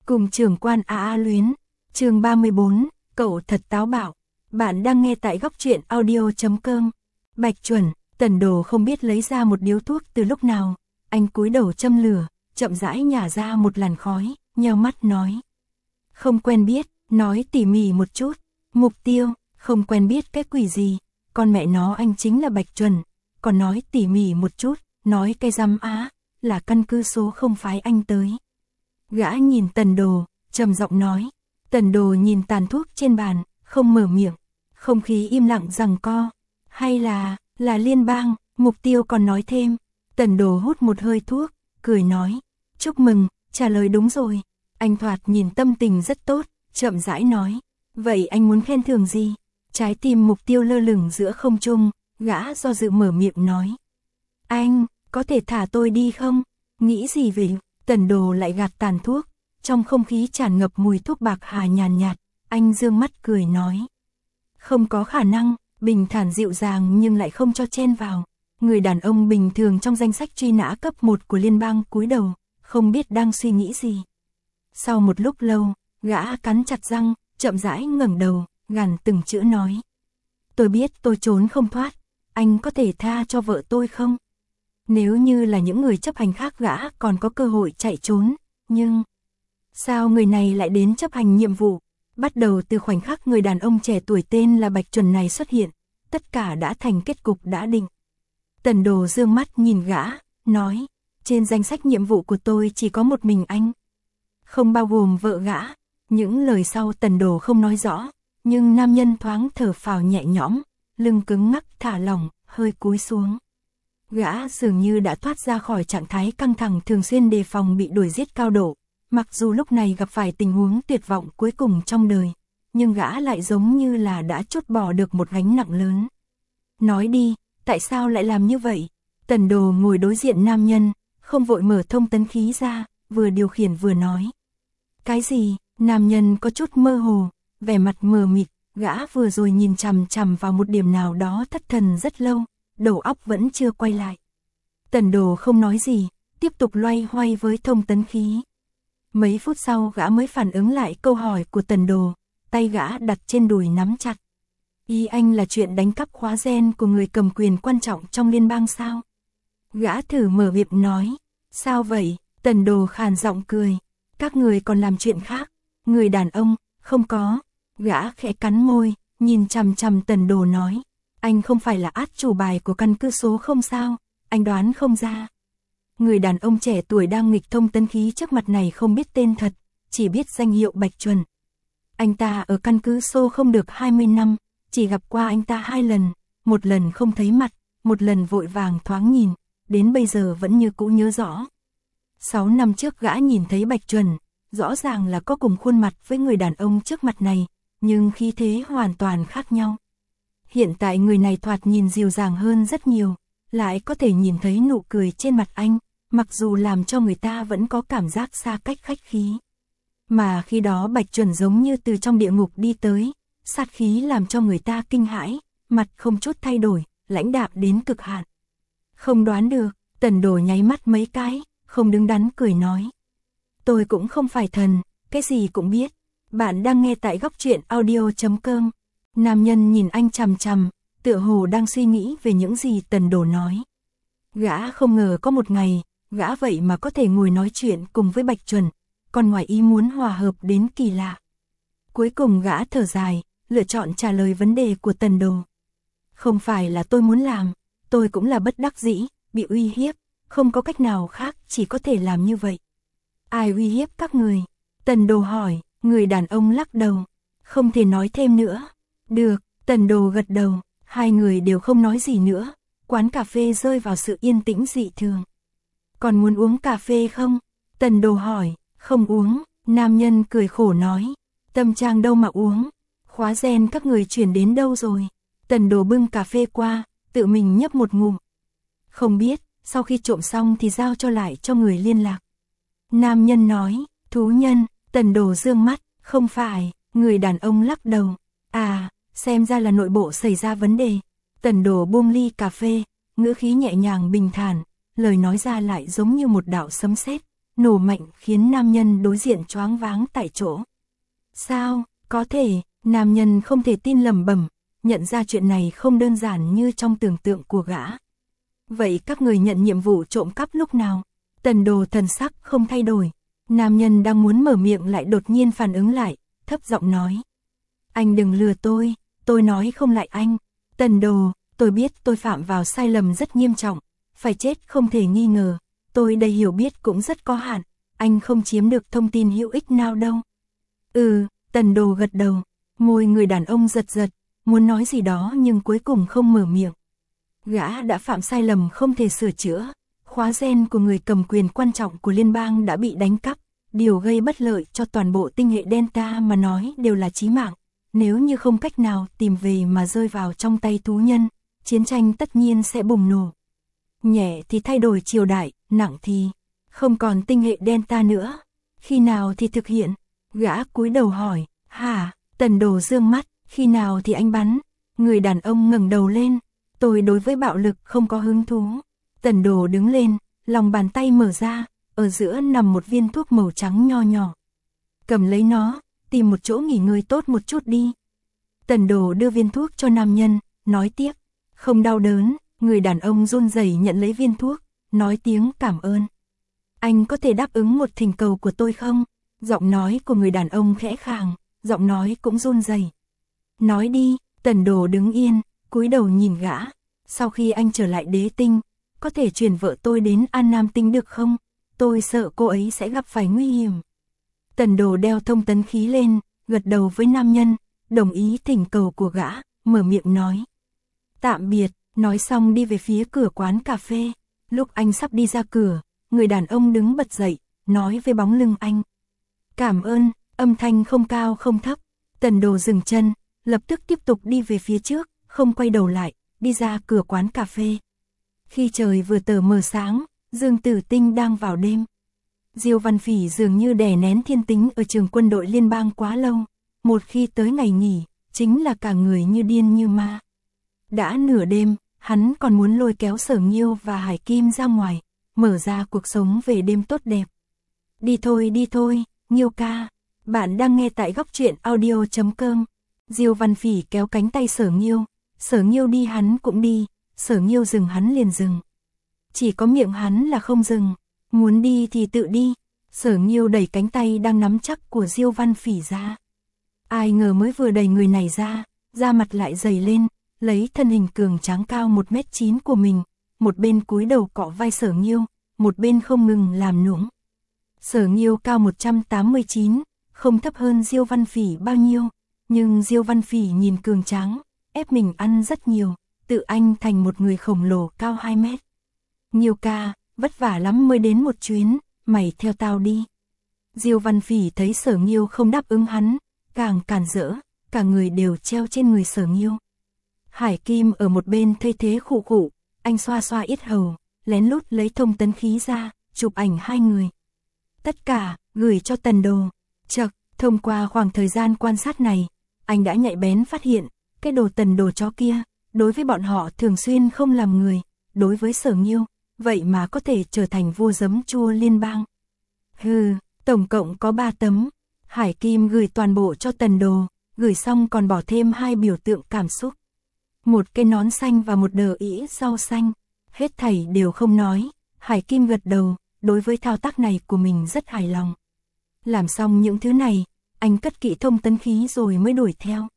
Cùng trưởng quan luyến. Chương 34, cậu thật táo bạo. Bạn đang nghe tại góc truyện audio.com. Bạch Chuẩn, Tần Đồ không biết lấy ra một điếu thuốc từ lúc nào, anh cúi đầu châm lửa, chậm rãi nhả ra một làn khói, nheo mắt nói. Không quen biết, nói tỉ mỉ một chút. Mục tiêu, không quen biết cái quỷ gì, con mẹ nó anh chính là Bạch Chuẩn, còn nói tỉ mỉ một chút, nói cái răm á, là căn cứ số không phái anh tới. Gã nhìn Tần Đồ, trầm giọng nói. Tần Đồ nhìn tàn thuốc trên bàn, không mở miệng, không khí im lặng giằng co. Hay là liên bang, Mục Tiêu còn nói thêm. Tần Đồ hút một hơi thuốc, cười nói. Chúc mừng, trả lời đúng rồi. Anh thoạt nhìn tâm tình rất tốt, chậm rãi nói. Vậy anh muốn khen thưởng gì? Trái tim Mục Tiêu lơ lửng giữa không trung, gã do dự mở miệng nói. Anh, có thể thả tôi đi không? Nghĩ gì vậy? Tần Đồ lại gạt tàn thuốc, trong không khí tràn ngập mùi thuốc bạc hà nhàn nhạt, anh dương mắt cười nói. Không có khả năng, bình thản dịu dàng nhưng lại không cho chen vào. Người đàn ông bình thường trong danh sách truy nã cấp 1 của liên bang cúi đầu, không biết đang suy nghĩ gì. Sau một lúc lâu, gã cắn chặt răng, chậm rãi ngẩng đầu, gằn từng chữ nói. Tôi biết tôi trốn không thoát, anh có thể tha cho vợ tôi không? Nếu như là những người chấp hành khác gã còn có cơ hội chạy trốn, nhưng... Sao người này lại đến chấp hành nhiệm vụ? Bắt đầu từ khoảnh khắc người đàn ông trẻ tuổi tên là Bạch Chuẩn này xuất hiện, tất cả đã thành kết cục đã định. Tần Đồ dương mắt nhìn gã, nói, trên danh sách nhiệm vụ của tôi chỉ có một mình anh. Không bao gồm vợ gã. Những lời sau Tần Đồ không nói rõ, nhưng nam nhân thoáng thở phào nhẹ nhõm, lưng cứng ngắc thả lỏng, hơi cúi xuống. Gã dường như đã thoát ra khỏi trạng thái căng thẳng thường xuyên đề phòng bị đuổi giết cao độ. Mặc dù lúc này gặp phải tình huống tuyệt vọng cuối cùng trong đời, nhưng gã lại giống như là đã chốt bỏ được một gánh nặng lớn. Nói đi, tại sao lại làm như vậy? Tần Đồ ngồi đối diện nam nhân, không vội mở thông tấn khí ra, vừa điều khiển vừa nói. Cái gì? Nam nhân có chút mơ hồ, vẻ mặt mờ mịt, gã vừa rồi nhìn chằm chằm vào một điểm nào đó thất thần rất lâu, đầu óc vẫn chưa quay lại. Tần Đồ không nói gì, tiếp tục loay hoay với thông tấn khí. Mấy phút sau gã mới phản ứng lại câu hỏi của Tần Đồ, tay gã đặt trên đùi nắm chặt. Ý anh là chuyện đánh cắp khóa gen của người cầm quyền quan trọng trong liên bang sao? Gã thử mở miệng nói. Sao vậy? Tần Đồ khàn giọng cười. Các người còn làm chuyện khác. Người đàn ông, không có. Gã khẽ cắn môi, nhìn chằm chằm Tần Đồ nói. Anh không phải là át chủ bài của căn cứ số không sao? Anh đoán không ra. Người đàn ông trẻ tuổi đang nghịch thông tấn khí trước mặt này không biết tên thật, chỉ biết danh hiệu Bạch Chuẩn. Anh ta ở căn cứ số không được 20 năm, chỉ gặp qua anh ta 2 lần, một lần không thấy mặt, một lần vội vàng thoáng nhìn, đến bây giờ vẫn như cũ nhớ rõ. 6 năm trước gã nhìn thấy Bạch Chuẩn, rõ ràng là có cùng khuôn mặt với người đàn ông trước mặt này, nhưng khí thế hoàn toàn khác nhau. Hiện tại người này thoạt nhìn dịu dàng hơn rất nhiều, lại có thể nhìn thấy nụ cười trên mặt anh, mặc dù làm cho người ta vẫn có cảm giác xa cách khách khí. Mà khi đó Bạch Chuẩn giống như từ trong địa ngục đi tới, sát khí làm cho người ta kinh hãi, mặt không chút thay đổi, lãnh đạm đến cực hạn. Không đoán được, Tần Đồ nháy mắt mấy cái, không đứng đắn cười nói. Tôi cũng không phải thần, cái gì cũng biết. Bạn đang nghe tại góc truyện audio.com. Nam nhân nhìn anh chằm chằm, tựa hồ đang suy nghĩ về những gì Tần Đồ nói. Gã không ngờ có một ngày, gã vậy mà có thể ngồi nói chuyện cùng với Bạch Chuẩn, còn ngoài ý muốn hòa hợp đến kỳ lạ. Cuối cùng gã thở dài, lựa chọn trả lời vấn đề của Tần Đồ. Không phải là tôi muốn làm, tôi cũng là bất đắc dĩ, bị uy hiếp, không có cách nào khác, chỉ có thể làm như vậy. Ai uy hiếp các người? Tần Đồ hỏi, người đàn ông lắc đầu, không thể nói thêm nữa. Được, Tần Đồ gật đầu, hai người đều không nói gì nữa, quán cà phê rơi vào sự yên tĩnh dị thường. Còn muốn uống cà phê không? Tần Đồ hỏi, không uống, nam nhân cười khổ nói, Tâm Trang đâu mà uống, khóa gen các người chuyển đến đâu rồi? Tần Đồ bưng cà phê qua, tự mình nhấp một ngụm. Không biết, sau khi trộm xong thì giao cho lại cho người liên lạc. Nam nhân nói, thú nhân. Tần Đồ dương mắt, không phải, người đàn ông lắc đầu. À, xem ra là nội bộ xảy ra vấn đề. Tần Đồ buông ly cà phê, ngữ khí nhẹ nhàng bình thản, lời nói ra lại giống như một đạo sấm sét, nổ mạnh khiến nam nhân đối diện choáng váng tại chỗ. Sao, có thể, nam nhân không thể tin lẩm bẩm, nhận ra chuyện này không đơn giản như trong tưởng tượng của gã. Vậy các người nhận nhiệm vụ trộm cắp lúc nào? Tần Đồ thần sắc không thay đổi. Nam nhân đang muốn mở miệng lại đột nhiên phản ứng lại, thấp giọng nói. Anh đừng lừa tôi nói không lại anh. Tần Đồ, tôi biết tôi phạm vào sai lầm rất nghiêm trọng, phải chết không thể nghi ngờ, tôi đây hiểu biết cũng rất có hạn, anh không chiếm được thông tin hữu ích nào đâu. Tần Đồ gật đầu, môi người đàn ông giật giật, muốn nói gì đó nhưng cuối cùng không mở miệng. Gã đã phạm sai lầm không thể sửa chữa, khóa gen của người cầm quyền quan trọng của liên bang đã bị đánh cắp, điều gây bất lợi cho toàn bộ tinh hệ Delta mà nói đều là chí mạng. Nếu như không cách nào tìm về mà rơi vào trong tay thú nhân, chiến tranh tất nhiên sẽ bùng nổ. Nhẹ thì thay đổi triều đại, nặng thì không còn tinh hệ Delta nữa. Khi nào thì thực hiện? Gã cúi đầu hỏi. Hả? Tần Đồ dương mắt. Khi nào thì anh bắn? Người đàn ông ngẩng đầu lên. Tôi đối với bạo lực không có hứng thú. Tần Đồ đứng lên, lòng bàn tay mở ra, ở giữa nằm một viên thuốc màu trắng nho nhỏ. Cầm lấy nó, tìm một chỗ nghỉ ngơi tốt một chút đi. Tần Đồ đưa viên thuốc cho nam nhân, nói tiếp. Không đau đớn. Người đàn ông run rẩy nhận lấy viên thuốc, nói tiếng cảm ơn. Anh có thể đáp ứng một thỉnh cầu của tôi không? Giọng nói của người đàn ông khẽ khàng, giọng nói cũng run rẩy. Nói đi. Tần Đồ đứng yên, cúi đầu nhìn gã. Sau khi anh trở lại đế tinh, có thể chuyển vợ tôi đến An Nam tinh được không? Tôi sợ cô ấy sẽ gặp phải nguy hiểm. Tần Đồ đeo thông tấn khí lên, gật đầu với nam nhân, đồng ý thỉnh cầu của gã, mở miệng nói. Tạm biệt, nói xong đi về phía cửa quán cà phê. Lúc anh sắp đi ra cửa, người đàn ông đứng bật dậy, nói với bóng lưng anh. Cảm ơn, âm thanh không cao không thấp. Tần Đồ dừng chân, lập tức tiếp tục đi về phía trước, không quay đầu lại, đi ra cửa quán cà phê. Khi trời vừa tờ mờ sáng, Dương Tử Tinh đang vào đêm. Diêu Văn Phỉ dường như đè nén thiên tính ở trường quân đội liên bang quá lâu, một khi tới ngày nghỉ, chính là cả người như điên như ma. Đã nửa đêm, hắn còn muốn lôi kéo Sở Nghiêu và Hải Kim ra ngoài, mở ra cuộc sống về đêm tốt đẹp. Đi thôi, Nghiêu ca, bạn đang nghe tại góc truyện audio.com. Diêu Văn Phỉ kéo cánh tay Sở Nghiêu đi hắn cũng đi, Sở Nghiêu dừng hắn liền dừng. Chỉ có miệng hắn là không dừng, muốn đi thì tự đi. Sở Nghiêu đẩy cánh tay đang nắm chắc của Diêu Văn Phỉ ra. Ai ngờ mới vừa đẩy người này ra, da mặt lại dày lên, lấy thân hình cường tráng cao 1m9 của mình, một bên cúi đầu cọ vai Sở Nghiêu, một bên không ngừng làm nũng. Sở Nghiêu cao 189, không thấp hơn Diêu Văn Phỉ bao nhiêu, nhưng Diêu Văn Phỉ nhìn cường tráng, ép mình ăn rất nhiều, tự anh thành một người khổng lồ cao 2 mét. Nghiêu ca, vất vả lắm mới đến một chuyến, mày theo tao đi. Diêu Văn Phỉ thấy Sở Nghiêu không đáp ứng hắn, càng cản rỡ, cả người đều treo trên người Sở Nghiêu. Hải Kim ở một bên thay thế khụ khụ, anh xoa xoa yết hầu, lén lút lấy thông tấn khí ra, chụp ảnh hai người. Tất cả, gửi cho Tần Đồ. Chậc, thông qua khoảng thời gian quan sát này, anh đã nhạy bén phát hiện, cái đồ Tần Đồ chó kia, đối với bọn họ thường xuyên không làm người, đối với Sở Nghiêu, vậy mà có thể trở thành vua giấm chua liên bang. Tổng cộng có 3 tấm, Hải Kim gửi toàn bộ cho Tần Đồ, gửi xong còn bỏ thêm 2 biểu tượng cảm xúc. Một cái nón xanh và một đờ ĩ rau xanh, hết thảy đều không nói, Hải Kim gật đầu, đối với thao tác này của mình rất hài lòng. Làm xong những thứ này, anh cất kỹ thông tấn khí rồi mới đuổi theo.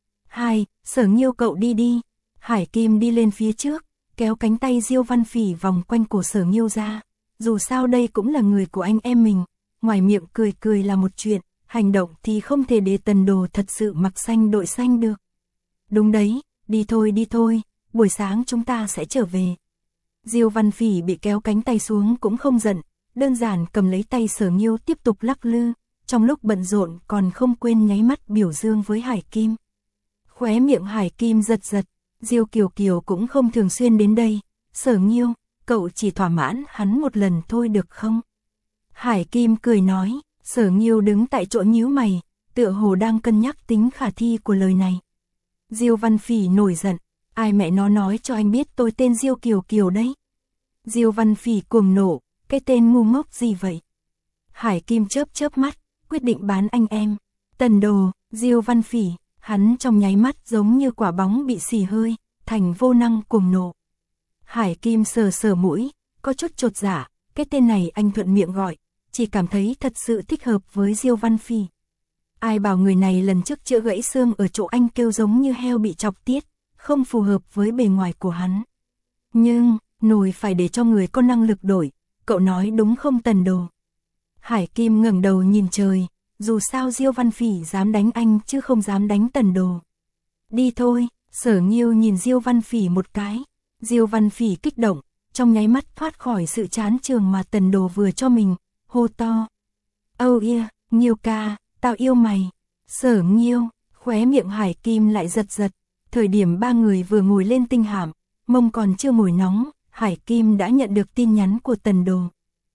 Sở Nghiêu cậu đi. Hải Kim đi lên phía trước, kéo cánh tay Diêu Văn Phỉ vòng quanh cổ Sở Nghiêu ra. Dù sao đây cũng là người của anh em mình, ngoài miệng cười là một chuyện, hành động thì không thể để Tần Đồ thật sự mặc xanh đội xanh được. Đúng đấy, đi thôi, buổi sáng chúng ta sẽ trở về. Diêu Văn Phỉ bị kéo cánh tay xuống cũng không giận, đơn giản cầm lấy tay Sở Nghiêu tiếp tục lắc lư, trong lúc bận rộn còn không quên nháy mắt biểu dương với Hải Kim. Khóe miệng Hải Kim giật, Diêu Kiều Kiều cũng không thường xuyên đến đây, Sở Nghiêu, cậu chỉ thỏa mãn hắn một lần thôi được không? Hải Kim cười nói, Sở Nghiêu đứng tại chỗ nhíu mày, tựa hồ đang cân nhắc tính khả thi của lời này. Diêu Văn Phỉ nổi giận, ai mẹ nó nói cho anh biết tôi tên Diêu Kiều Kiều đấy? Diêu Văn Phỉ cuồng nộ, cái tên ngu ngốc gì vậy? Hải Kim chớp chớp mắt, quyết định bán anh em. Tần Đồ, Diêu Văn Phỉ, hắn trong nháy mắt giống như quả bóng bị xì hơi, thành vô năng cuồng nộ. Hải Kim sờ sờ mũi, có chút chột dạ, cái tên này anh thuận miệng gọi, chỉ cảm thấy thật sự thích hợp với Diêu Văn Phỉ. Ai bảo người này lần trước chữa gãy xương ở chỗ anh kêu giống như heo bị chọc tiết, không phù hợp với bề ngoài của hắn. Nhưng, nồi phải để cho người có năng lực đổi, cậu nói đúng không Tần Đồ? Hải Kim ngẩng đầu nhìn trời, dù sao Diêu Văn Phỉ dám đánh anh chứ không dám đánh Tần Đồ. Đi thôi, Sở Nghiêu nhìn Diêu Văn Phỉ một cái. Diêu Văn Phỉ kích động, trong nháy mắt thoát khỏi sự chán chường mà Tần Đồ vừa cho mình, hô to. Oh yeah, Nghiêu ca, tao yêu mày. Sở Nghiêu, khóe miệng Hải Kim lại giật giật. Thời điểm ba người vừa ngồi lên tinh hạm, mông còn chưa ngồi nóng, Hải Kim đã nhận được tin nhắn của Tần Đồ.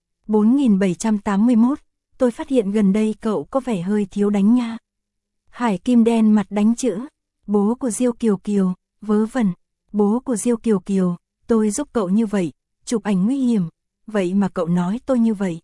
4781, tôi phát hiện gần đây cậu có vẻ hơi thiếu đánh nha. Hải Kim đen mặt đánh chữ, bố của Diêu Kiều Kiều, vớ vẩn, bố của Diêu Kiều Kiều, tôi giúp cậu như vậy, chụp ảnh nguy hiểm, vậy mà cậu nói tôi như vậy.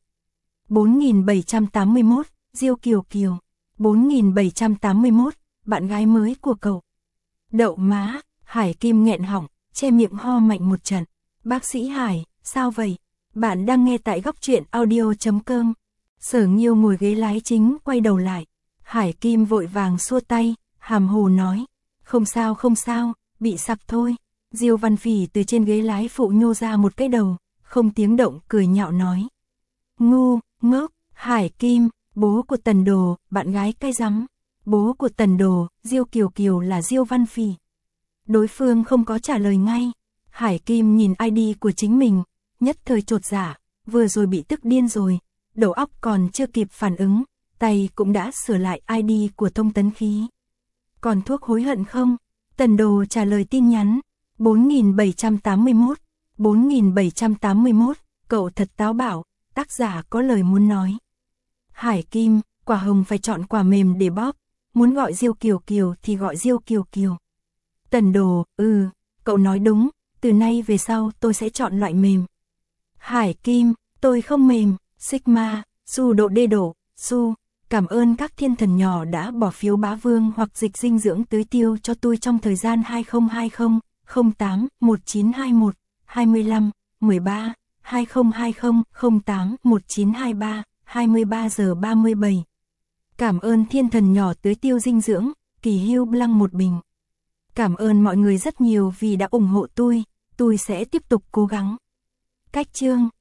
4781, Diêu Kiều Kiều, 4781, bạn gái mới của cậu. Đậu má, Hải Kim nghẹn họng, che miệng ho mạnh một trận. Bác sĩ Hải, sao vậy? Bạn đang nghe tại góc truyện audio.com. Sở Nghiêu ngồi ghế lái chính quay đầu lại. Hải Kim vội vàng xua tay, hàm hồ nói. Không sao, bị sặc thôi. Diêu Văn Phỉ từ trên ghế lái phụ nhô ra một cái đầu, không tiếng động cười nhạo nói. Ngu, ngốc, Hải Kim, bố của Tần Đồ, bạn gái cái rắm. Bố của Tần Đồ, Diêu Kiều Kiều là Diêu Văn Phỉ. Đối phương không có trả lời ngay. Hải Kim nhìn ID của chính mình, nhất thời chột dạ, vừa rồi bị tức điên rồi, đầu óc còn chưa kịp phản ứng, tay cũng đã sửa lại ID của thông tấn khí. Còn thuốc hối hận không? Tần Đồ trả lời tin nhắn. 4781, 4781, cậu thật táo bạo, tác giả có lời muốn nói. Hải Kim, quả hồng phải chọn quả mềm để bóp, muốn gọi Diêu Kiều Kiều thì gọi Diêu Kiều Kiều. Tần Đồ, cậu nói đúng, từ nay về sau tôi sẽ chọn loại mềm. Hải Kim, tôi không mềm, Sigma, Su độ đê đổ, Su, cảm ơn các thiên thần nhỏ đã bỏ phiếu bá vương hoặc dịch dinh dưỡng tưới tiêu cho tôi trong thời gian 2020, 08, 1921, 25, 13, 2020, 08, 1923, 23 giờ 37. Cảm ơn thiên thần nhỏ tưới tiêu dinh dưỡng, kỳ hưu Blanc một bình. Cảm ơn mọi người rất nhiều vì đã ủng hộ tôi sẽ tiếp tục cố gắng. Cách chương